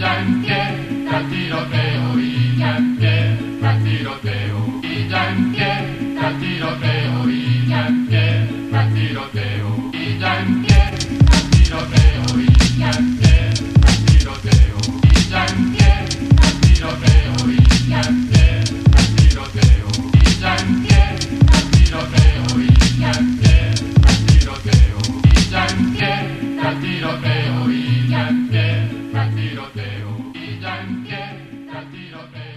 ya empieza el tiroteo, y ya empieza el tiroteo, y ya empieza el tiroteo, y ya empieza el tiroteo, y ya empieza el tiroteo, y ya empieza el tiroteo, y ya empieza el tiroteo, y ya empieza el tiroteo, y ya empieza el tiroteo, y ya empieza el tiroteo, y ya empieza el tiroteo, y ya empieza el tiroteo, y ya empieza el tiroteo.